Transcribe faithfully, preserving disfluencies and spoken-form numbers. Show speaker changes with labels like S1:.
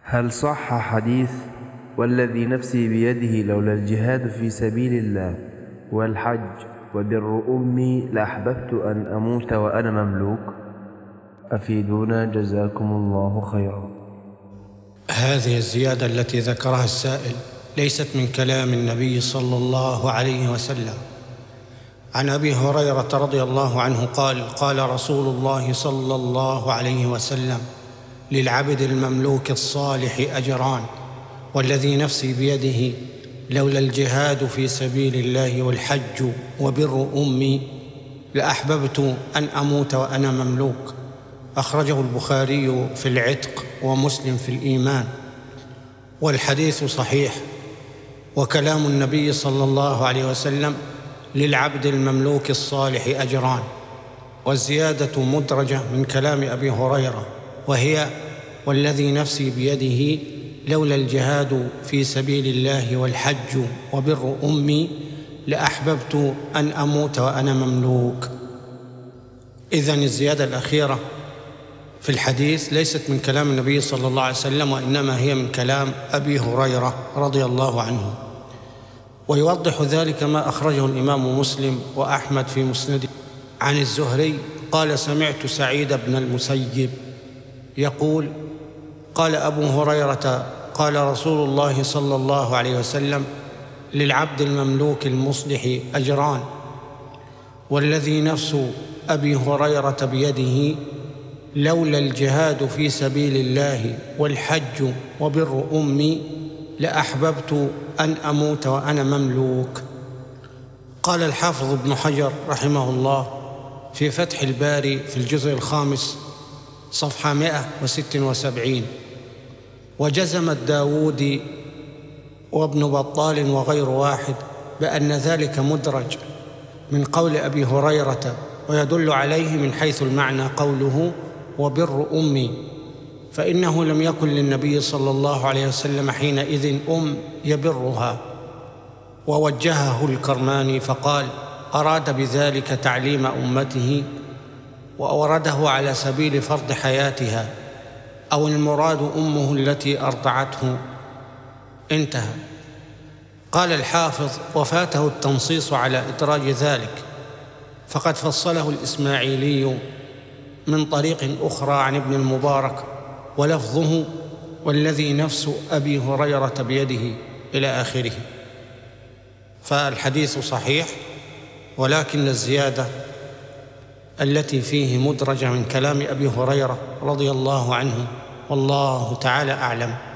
S1: هل صح حديث والذي نفسي بيده لولا الجهاد في سبيل الله والحج وبر أمي لأحببت أن أموت وأنا مملوك؟ أفيدونا جزاكم الله خيرا.
S2: هذه الزيادة التي ذكرها السائل ليست من كلام النبي صلى الله عليه وسلم. عن أبي هريرة رضي الله عنه قال: قال رسول الله صلى الله عليه وسلم: للعبد المملوك الصالح أجران، والذي نفسي بيده لولا الجهاد في سبيل الله والحج وبر أمي لأحببت أن أموت وأنا مملوك. أخرجه البخاري في العتق ومسلم في الإيمان. والحديث صحيح، وكلام النبي صلى الله عليه وسلم: للعبد المملوك الصالح أجران، والزيادة مدرجة من كلام أبي هريرة، وهي: والذي نفسي بيده لولا الجهاد في سبيل الله والحج وبر أمي لأحببت أن أموت وأنا مملوك. إذن الزيادة الأخيرة في الحديث ليست من كلام النبي صلى الله عليه وسلم، وإنما هي من كلام أبي هريرة رضي الله عنه. ويوضح ذلك ما أخرجه الإمام مسلم وأحمد في مسنده عن الزهري قال: سمعت سعيد بن المسيب يقول: قال أبو هريرة: قال رسول الله صلى الله عليه وسلم: للعبد المملوك المصلح أجران، والذي نفس أبي هريرة بيده لولا الجهاد في سبيل الله والحج وبر أمي لأحببت أن أموت وأنا مملوك. قال الحافظ ابن حجر رحمه الله في فتح الباري في الجزء الخامس صفحة مئة وستة وسبعين: وجزم الداودي وابن بطال وغير واحد بأن ذلك مدرج من قول أبي هريرة، ويدل عليه من حيث المعنى قوله وبر أمي، فإنه لم يكن للنبي صلى الله عليه وسلم حينئذ أم يبرها. ووجهه الكرماني فقال: أراد بذلك تعليم أمته، وأورده على سبيل فرض حياتها، أو المراد أمه التي أرضعته. انتهى. قال الحافظ: وفاته التنصيص على إدراج ذلك، فقد فصله الإسماعيلي من طريق أخرى عن ابن المبارك، ولفظه: والذي نفس أبي هريرة بيده، إلى آخره. فالحديث صحيح، ولكن الزيادة التي فيه مدرجة من كلام أبي هريرة رضي الله عنه، والله تعالى أعلم.